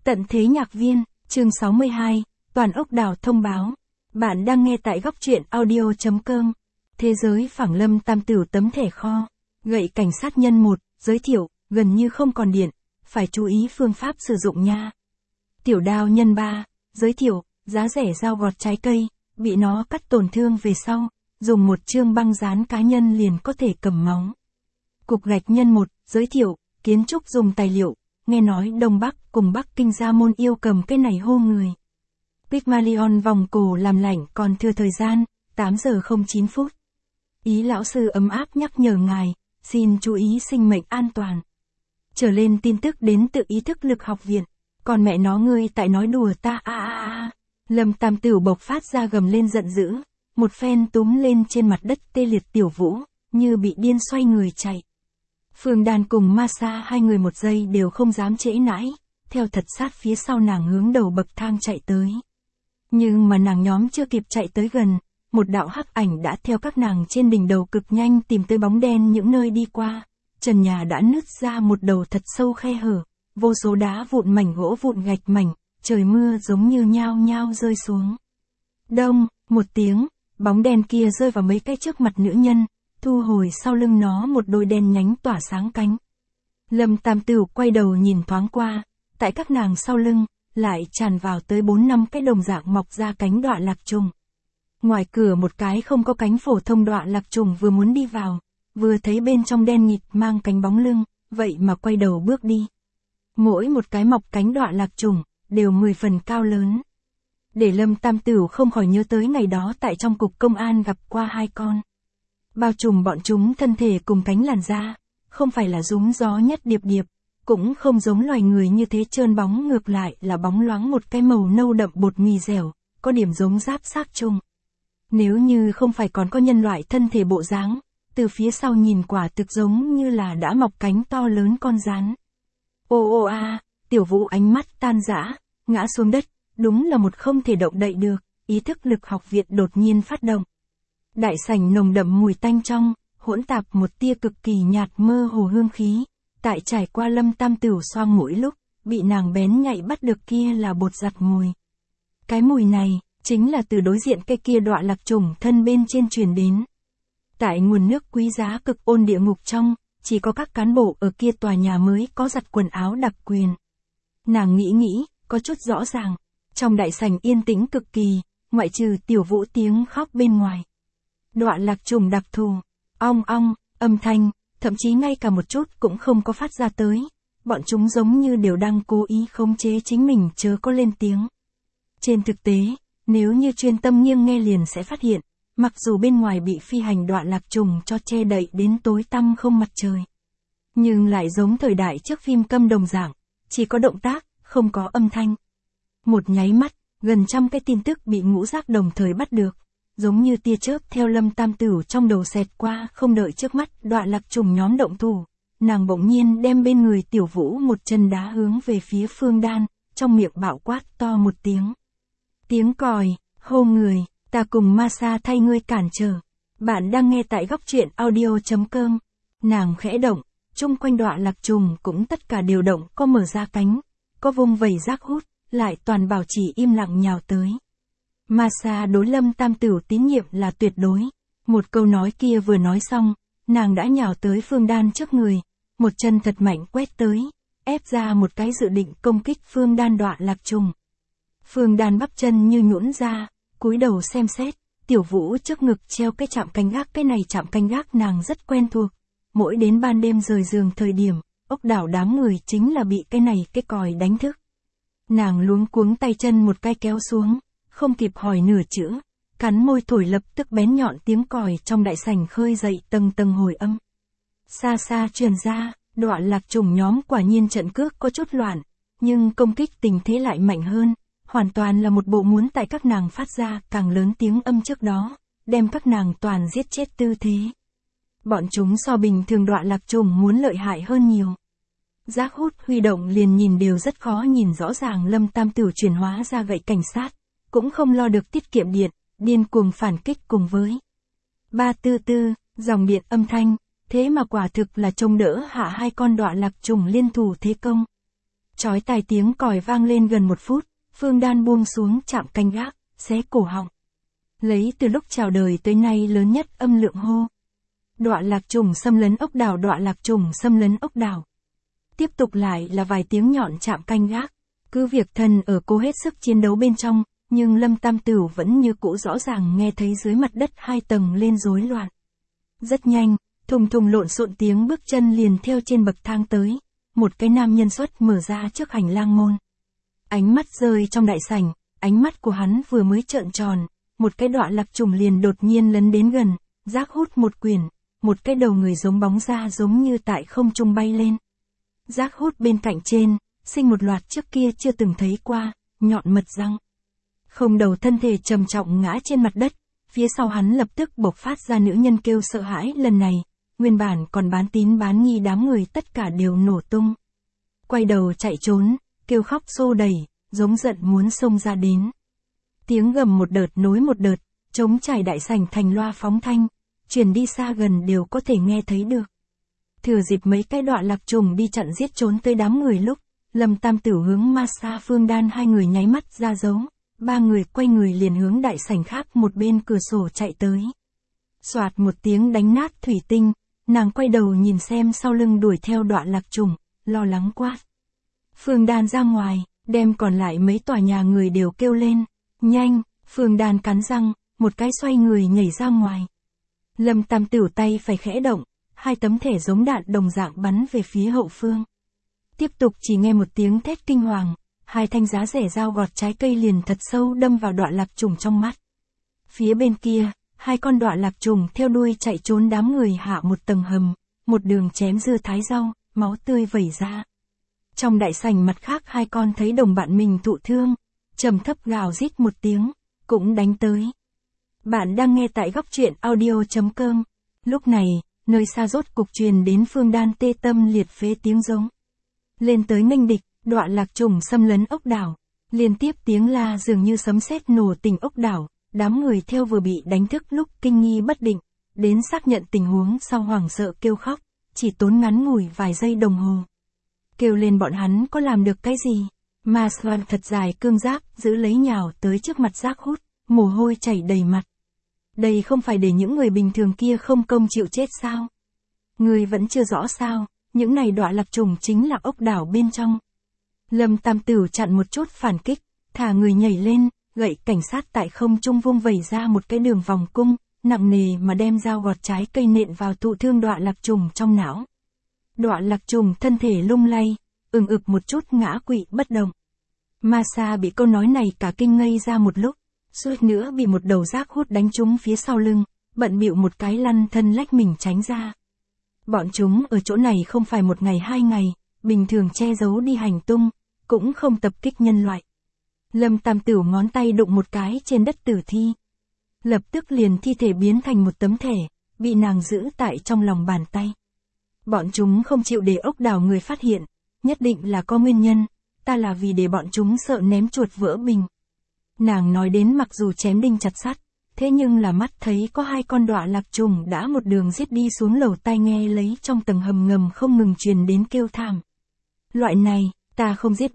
Tận thế nhạc viên, chương 62, Toàn ốc đảo thông báo. Bạn đang nghe tại góc truyện audio.com. Thế giới phẳng lâm tam tửu tấm thẻ kho. Gậy cảnh sát nhân 1, giới thiệu, gần như không còn điện, phải chú ý phương pháp sử dụng nha. Tiểu đao nhân 3, giới thiệu, giá rẻ dao gọt trái cây, bị nó cắt tổn thương về sau, dùng một chương băng dán cá nhân liền có thể cầm máu. Cục gạch nhân 1, giới thiệu, kiến trúc dùng tài liệu, nghe nói Đông Bắc cùng Bắc Kinh Gia Môn yêu cầm cái này hô người. Pygmalion vòng cổ làm lạnh còn thừa thời gian, 8 giờ 09 phút. Ý lão sư ấm áp nhắc nhở ngài, xin chú ý sinh mệnh an toàn. Trở lên tin tức đến từ ý thức lực học viện, còn mẹ nó ngươi tại nói đùa ta Lâm Tam Tửu bộc phát ra gầm lên giận dữ, một phen túm lên trên mặt đất tê liệt Tiểu Vũ, như bị điên xoay người chạy. Phương Đan cùng Ma Sa hai người một giây đều không dám trễ nãi, theo thật sát phía sau nàng hướng đầu bậc thang chạy tới. Nhưng mà nàng nhóm chưa kịp chạy tới gần, một đạo hắc ảnh đã theo các nàng trên đỉnh đầu cực nhanh tìm tới bóng đen những nơi đi qua. Trần nhà đã nứt ra một đầu thật sâu khe hở, vô số đá vụn mảnh gỗ vụn gạch mảnh, trời mưa giống như nhao nhao rơi xuống. Đông, một tiếng, bóng đen kia rơi vào mấy cái trước mặt nữ nhân, thu hồi sau lưng nó một đôi đen nhánh tỏa sáng cánh. Lâm Tam Tửu quay đầu nhìn thoáng qua, tại các nàng sau lưng, lại tràn vào tới 4-5 cái đồng dạng mọc ra cánh đọa lạc trùng. Ngoài cửa một cái không có cánh phổ thông đọa lạc trùng vừa muốn đi vào, vừa thấy bên trong đen nghịt mang cánh bóng lưng, vậy mà quay đầu bước đi. Mỗi một cái mọc cánh đọa lạc trùng, đều 10 phần cao lớn. Để Lâm Tam Tửu không khỏi nhớ tới ngày đó tại trong cục công an gặp qua hai con. Bao trùm bọn chúng thân thể cùng cánh làn da, không phải là rúm gió nhất điệp điệp, cũng không giống loài người như thế trơn bóng, ngược lại là bóng loáng một cái màu nâu đậm bột mì dẻo, có điểm giống giáp xác chung. Nếu như không phải còn có nhân loại thân thể bộ dáng, từ phía sau nhìn quả thực giống như là đã mọc cánh to lớn con rắn. Tiểu Vũ ánh mắt tan rã, ngã xuống đất, đúng là một không thể động đậy được, ý thức lực học viện đột nhiên phát động. Đại sảnh nồng đậm mùi tanh trong, hỗn tạp một tia cực kỳ nhạt mơ hồ hương khí, tại trải qua Lâm Tam Tửu xoang mũi lúc, bị nàng bén nhạy bắt được kia là bột giặt mùi. Cái mùi này, chính là từ đối diện cây kia đọa lạc trùng thân bên trên truyền đến. Tại nguồn nước quý giá cực ôn địa ngục trong, chỉ có các cán bộ ở kia tòa nhà mới có giặt quần áo đặc quyền. Nàng nghĩ, có chút rõ ràng, trong đại sảnh yên tĩnh cực kỳ, ngoại trừ Tiểu Vũ tiếng khóc bên ngoài. Đọa lạc trùng đặc thù, ong ong, âm thanh, thậm chí ngay cả một chút cũng không có phát ra tới, bọn chúng giống như đều đang cố ý khống chế chính mình chớ có lên tiếng. Trên thực tế, nếu như chuyên tâm nghiêng nghe liền sẽ phát hiện, mặc dù bên ngoài bị phi hành đọa lạc trùng cho che đậy đến tối tăm không mặt trời, nhưng lại giống thời đại trước phim câm đồng dạng, chỉ có động tác, không có âm thanh. Một nháy mắt, gần trăm cái tin tức bị ngũ giác đồng thời bắt được, giống như tia chớp theo Lâm Tam Tửu trong đầu xẹt qua, không đợi trước mắt đọa lạc trùng nhóm động thủ, nàng bỗng nhiên đem bên người Tiểu Vũ một chân đá hướng về phía Phương Đan, trong miệng bạo quát to một tiếng. Tiếng còi, hô người, ta cùng Ma Sa thay ngươi cản trở. Bạn đang nghe tại góc truyện audio.com. Nàng khẽ động, chung quanh đọa lạc trùng cũng tất cả đều động, có mở ra cánh, có vung vẩy rác hút, lại toàn bảo trì im lặng nhào tới. Ma Sa đối Lâm Tam Tửu tín nhiệm là tuyệt đối. Một câu nói kia vừa nói xong, nàng đã nhào tới Phương Đan trước người, một chân thật mạnh quét tới, ép ra một cái dự định công kích Phương Đan đọa lạc trùng. Phương Đan bắp chân như nhũn ra, cúi đầu xem xét, Tiểu Vũ trước ngực treo cái chạm canh gác, cái này chạm canh gác nàng rất quen thuộc. Mỗi đến ban đêm rời giường thời điểm, ốc đảo đám người chính là bị cái này cái còi đánh thức. Nàng luống cuống tay chân một cái kéo xuống, không kịp hỏi nửa chữ, cắn môi thổi lập tức bén nhọn tiếng còi trong đại sảnh khơi dậy tầng tầng hồi âm. Xa xa truyền ra, đọa lạc trùng nhóm quả nhiên trận cước có chút loạn, nhưng công kích tình thế lại mạnh hơn, hoàn toàn là một bộ muốn tại các nàng phát ra càng lớn tiếng âm trước đó, đem các nàng toàn giết chết tư thế. Bọn chúng so bình thường đọa lạc trùng muốn lợi hại hơn nhiều. Giác hút huy động liền nhìn đều rất khó nhìn rõ ràng Lâm Tam Tửu chuyển hóa ra gậy cảnh sát, cũng không lo được tiết kiệm điện, điên cuồng phản kích cùng với ba tư tư, dòng điện âm thanh, thế mà quả thực là trông đỡ hạ hai con đọa lạc trùng liên thủ thế công. Chói tai tiếng còi vang lên gần 1 phút, Phương Đan buông xuống chạm canh gác, xé cổ họng. Lấy từ lúc chào đời tới nay lớn nhất âm lượng hô. Đọa lạc trùng xâm lấn ốc đảo, đọa lạc trùng xâm lấn ốc đảo. Tiếp tục lại là vài tiếng nhọn chạm canh gác. Cứ việc thần ở cố hết sức chiến đấu bên trong, nhưng Lâm Tam Tửu vẫn như cũ rõ ràng nghe thấy dưới mặt đất 2 tầng lên rối loạn. Rất nhanh, thùng thùng lộn xộn tiếng bước chân liền theo trên bậc thang tới. Một cái nam nhân xuất mở ra trước hành lang môn. Ánh mắt rơi trong đại sảnh, ánh mắt của hắn vừa mới trợn tròn, một cái đọa lạc trùng liền đột nhiên lấn đến gần, rác hút một quyển, một cái đầu người giống bóng ra giống như tại không trung bay lên. Rác hút bên cạnh trên, sinh một loạt trước kia chưa từng thấy qua, nhọn mật răng. Không đầu thân thể trầm trọng ngã trên mặt đất, phía sau hắn lập tức bộc phát ra nữ nhân kêu sợ hãi lần này, nguyên bản còn bán tín bán nghi đám người tất cả đều nổ tung. Quay đầu chạy trốn, kêu khóc xô đẩy, giống giận muốn xông ra đến. Tiếng gầm một đợt nối một đợt, trống trải đại sảnh thành loa phóng thanh, truyền đi xa gần đều có thể nghe thấy được. Thừa dịp mấy cái đọa lạc trùng đi chặn giết trốn tới đám người lúc, Lâm Tam Tửu hướng ma sa Phương Đan 2 người nháy mắt ra dấu, 3 người quay người liền hướng đại sảnh khác một bên cửa sổ chạy tới. Soạt một tiếng đánh nát thủy tinh, nàng quay đầu nhìn xem sau lưng đuổi theo đọa lạc trùng, lo lắng quát. Phương Đan ra ngoài, đem còn lại mấy tòa nhà người đều kêu lên. Nhanh, Phương Đan cắn răng, một cái xoay người nhảy ra ngoài. Lâm Tam Tửu tay phải khẽ động, 2 tấm thẻ giống đạn đồng dạng bắn về phía hậu phương. Tiếp tục chỉ nghe một tiếng thét kinh hoàng, 2 thanh giá rẻ dao gọt trái cây liền thật sâu đâm vào đọa lạc trùng trong mắt. Phía bên kia, 2 con đọa lạc trùng theo đuôi chạy trốn đám người hạ một tầng hầm, một đường chém dưa thái rau, máu tươi vẩy ra. Trong đại sảnh mặt khác 2 con thấy đồng bạn mình thụ thương, trầm thấp gào rít một tiếng, cũng đánh tới. Bạn đang nghe tại góc truyện audio.com. Lúc này, nơi xa rốt cục truyền đến Phương Đan tê tâm liệt phế tiếng giống. Lên tới nghênh địch, đọa lạc trùng xâm lấn ốc đảo. Liên tiếp tiếng la dường như sấm sét nổ tỉnh ốc đảo, đám người theo vừa bị đánh thức lúc kinh nghi bất định, đến xác nhận tình huống sau hoảng sợ kêu khóc, chỉ tốn ngắn ngủi vài giây đồng hồ. Kêu lên bọn hắn có làm được cái gì? Ma Swan thật dài cương giáp, giữ lấy nhào tới trước mặt rác hút, mồ hôi chảy đầy mặt. Đây không phải để những người bình thường kia không công chịu chết sao? Người vẫn chưa rõ sao, những này đọa lạc trùng chính là ốc đảo bên trong. Lâm Tam Tửu chặn một chút phản kích, thả người nhảy lên, gậy cảnh sát tại không trung vung vẩy ra một cái đường vòng cung, nặng nề mà đem dao gọt trái cây nện vào thụ thương đọa lạc trùng trong não. Đọa lạc trùng thân thể lung lay, ực một chút ngã quỵ bất động. Ma Sa bị câu nói này cả kinh ngây ra một lúc, suýt nữa bị một đầu rác hút đánh trúng phía sau lưng, bận bịu một cái lăn thân lách mình tránh ra. Bọn chúng ở chỗ này không phải 1 ngày 2 ngày, bình thường che giấu đi hành tung, cũng không tập kích nhân loại. Lâm Tam Tửu ngón tay đụng một cái trên đất tử thi. Lập tức liền thi thể biến thành một tấm thẻ, bị nàng giữ tại trong lòng bàn tay. Bọn chúng không chịu để ốc đảo người phát hiện, nhất định là có nguyên nhân, ta là vì để bọn chúng sợ ném chuột vỡ bình. Nàng nói đến mặc dù chém đinh chặt sắt, thế nhưng là mắt thấy có 2 con đọa lạc trùng đã một đường giết đi xuống lầu, tai nghe lấy trong tầng hầm ngầm không ngừng truyền đến kêu thảm. Loại này, ta không giết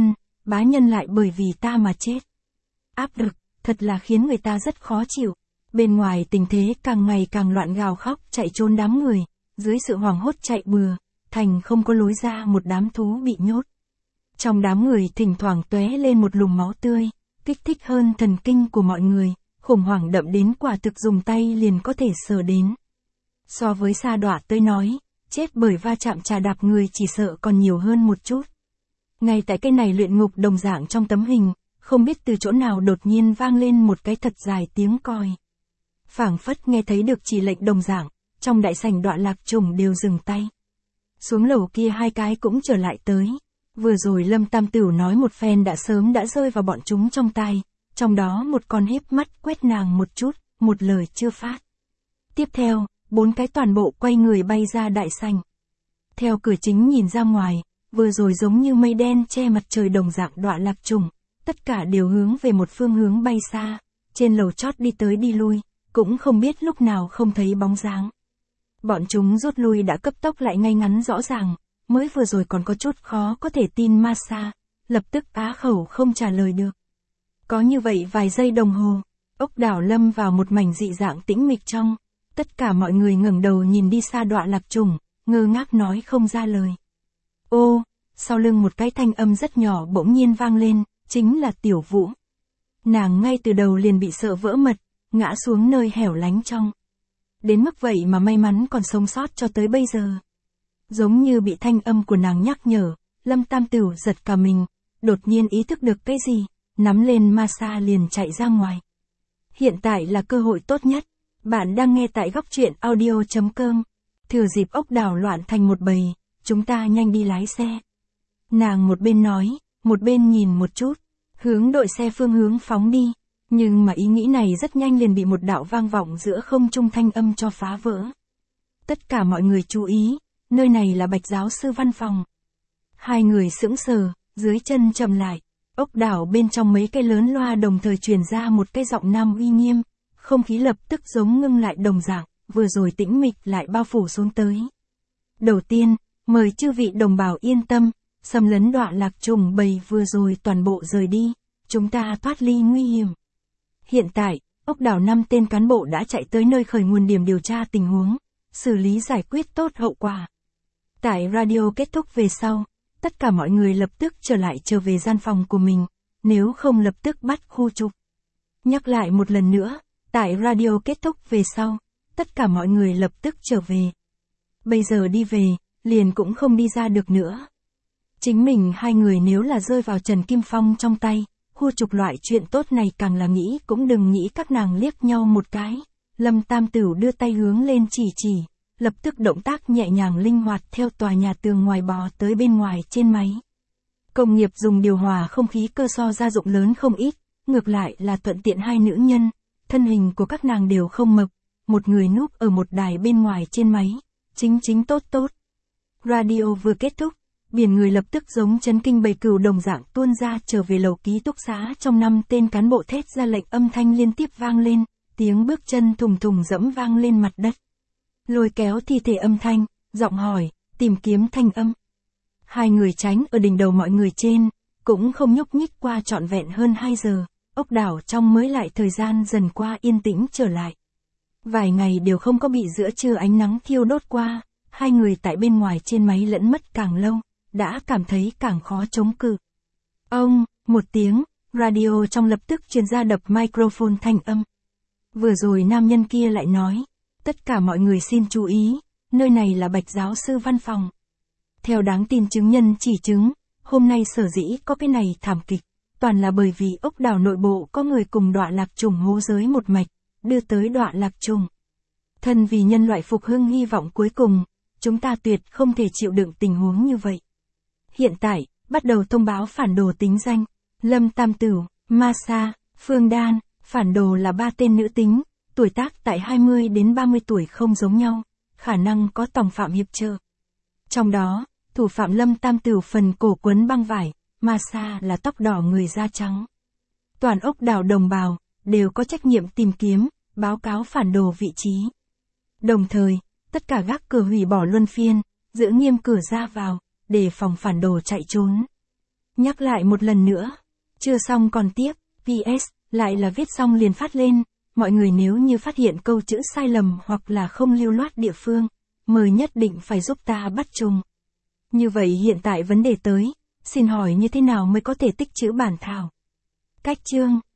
bá nhân lại bởi vì ta mà chết. Áp lực, thật là khiến người ta rất khó chịu. Bên ngoài tình thế càng ngày càng loạn, gào khóc chạy trốn đám người, dưới sự hoảng hốt chạy bừa, thành không có lối ra một đám thú bị nhốt. Trong đám người thỉnh thoảng tóe lên một lùm máu tươi, kích thích hơn thần kinh của mọi người, khủng hoảng đậm đến quả thực dùng tay liền có thể sờ đến. So với sa đọa tới nói, chết bởi va chạm trà đạp người chỉ sợ còn nhiều hơn một chút. Ngay tại cái này luyện ngục đồng dạng trong tấm hình, không biết từ chỗ nào đột nhiên vang lên một cái thật dài tiếng còi. Phảng phất nghe thấy được chỉ lệnh đồng dạng, trong đại sảnh đọa lạc trùng đều dừng tay. Xuống lầu kia 2 cái cũng trở lại tới. Vừa rồi Lâm Tam Tửu nói một phen đã sớm đã rơi vào bọn chúng trong tai, trong đó một con híp mắt quét nàng một chút, một lời chưa phát. Tiếp theo, 4 cái toàn bộ quay người bay ra đại sảnh. Theo cửa chính nhìn ra ngoài, vừa rồi giống như mây đen che mặt trời đồng dạng đọa lạc trùng, tất cả đều hướng về một phương hướng bay xa, trên lầu chót đi tới đi lui, cũng không biết lúc nào không thấy bóng dáng. Bọn chúng rút lui đã cấp tốc lại ngay ngắn rõ ràng, mới vừa rồi còn có chút khó có thể tin Masa, lập tức á khẩu không trả lời được. Có như vậy vài giây đồng hồ, ốc đảo lâm vào một mảnh dị dạng tĩnh mịch trong. Tất cả mọi người ngẩng đầu nhìn đi xa Đọa Lạc Trùng, ngơ ngác nói không ra lời. Ô, sau lưng một cái thanh âm rất nhỏ bỗng nhiên vang lên, chính là Tiểu Vũ. Nàng ngay từ đầu liền bị sợ vỡ mật, ngã xuống nơi hẻo lánh trong. Đến mức vậy mà may mắn còn sống sót cho tới bây giờ. Giống như bị thanh âm của nàng nhắc nhở, Lâm Tam Tửu giật cả mình, đột nhiên ý thức được cái gì, nắm lên Masa liền chạy ra ngoài. Hiện tại là cơ hội tốt nhất. Bạn đang nghe tại góc truyện audio.com. Thừa dịp ốc đảo loạn thành một bầy, chúng ta nhanh đi lái xe. Nàng một bên nói, một bên nhìn một chút, hướng đội xe phương hướng phóng đi. Nhưng mà ý nghĩ này rất nhanh liền bị một đạo vang vọng giữa không trung thanh âm cho phá vỡ. Tất cả mọi người chú ý, nơi này là Bạch giáo sư văn phòng. Hai người sững sờ, dưới chân chậm lại. Ốc đảo bên trong mấy cái lớn loa đồng thời truyền ra một cái giọng nam uy nghiêm. Không khí lập tức giống ngưng lại đồng dạng, vừa rồi tĩnh mịch lại bao phủ xuống tới. Đầu tiên, mời chư vị đồng bào yên tâm, xâm lấn Đọa Lạc Trùng bầy vừa rồi toàn bộ rời đi, chúng ta thoát ly nguy hiểm. Hiện tại, ốc đảo 5 tên cán bộ đã chạy tới nơi khởi nguồn điểm điều tra tình huống, xử lý giải quyết tốt hậu quả. Tại radio kết thúc về sau, tất cả mọi người lập tức trở về gian phòng của mình, nếu không lập tức bắt khu trục. Nhắc lại một lần nữa. Tại radio kết thúc về sau, tất cả mọi người lập tức trở về. Bây giờ đi về, liền cũng không đi ra được nữa. Chính mình hai người nếu là rơi vào Trần Kim Phong trong tay, khu trục loại chuyện tốt này càng là nghĩ cũng đừng nghĩ. Các nàng liếc nhau một cái. Lâm Tam Tửu đưa tay hướng lên chỉ, lập tức động tác nhẹ nhàng linh hoạt theo tòa nhà tường ngoài bò tới bên ngoài trên máy. Công nghiệp dùng điều hòa không khí cơ so gia dụng lớn không ít, ngược lại là thuận tiện hai nữ nhân. Thân hình của các nàng đều không mập, một người núp ở một đài bên ngoài trên máy, chính tốt. Radio vừa kết thúc, biển người lập tức giống chấn kinh bầy cừu đồng dạng tuôn ra trở về lầu ký túc xá trong 5 tên cán bộ thét ra lệnh âm thanh liên tiếp vang lên, tiếng bước chân thùng dẫm vang lên mặt đất. Lôi kéo thi thể âm thanh, giọng hỏi, tìm kiếm thanh âm. Hai người tránh ở đỉnh đầu mọi người trên, cũng không nhúc nhích qua trọn vẹn hơn 2 giờ. Ốc đảo trong mới lại thời gian dần qua yên tĩnh trở lại. Vài ngày đều không có bị giữa trưa ánh nắng thiêu đốt qua, hai người tại bên ngoài trên máy lẫn mất càng lâu, đã cảm thấy càng khó chống cự. Ông, một tiếng, radio trong lập tức truyền ra đập microphone thanh âm. Vừa rồi nam nhân kia lại nói, tất cả mọi người xin chú ý, nơi này là Bạch giáo sư văn phòng. Theo đáng tin chứng nhân chỉ chứng, hôm nay sở dĩ có cái này thảm kịch. Toàn là bởi vì ốc đảo nội bộ có người cùng Đọa Lạc Trùng hố giới một mạch, đưa tới Đọa Lạc Trùng. Thân vì nhân loại phục hưng hy vọng cuối cùng, chúng ta tuyệt không thể chịu đựng tình huống như vậy. Hiện tại, bắt đầu thông báo phản đồ tính danh, Lâm Tam Tửu, Masa, Phương Đan, phản đồ là 3 tên nữ tính, tuổi tác tại 20 đến 30 tuổi không giống nhau, khả năng có tòng phạm hiệp trợ. Trong đó, thủ phạm Lâm Tam Tửu phần cổ quấn băng vải, Masa là tóc đỏ người da trắng. Toàn ốc đảo đồng bào, đều có trách nhiệm tìm kiếm, báo cáo phản đồ vị trí. Đồng thời, tất cả gác cửa hủy bỏ luân phiên, giữ nghiêm cửa ra vào, để phòng phản đồ chạy trốn. Nhắc lại một lần nữa, chưa xong còn tiếp, PS, lại là viết xong liền phát lên, mọi người nếu như phát hiện câu chữ sai lầm hoặc là không lưu loát địa phương, mời nhất định phải giúp ta bắt trùng. Như vậy hiện tại vấn đề tới, xin hỏi như thế nào mới có thể tích trữ bản thảo? Cách chương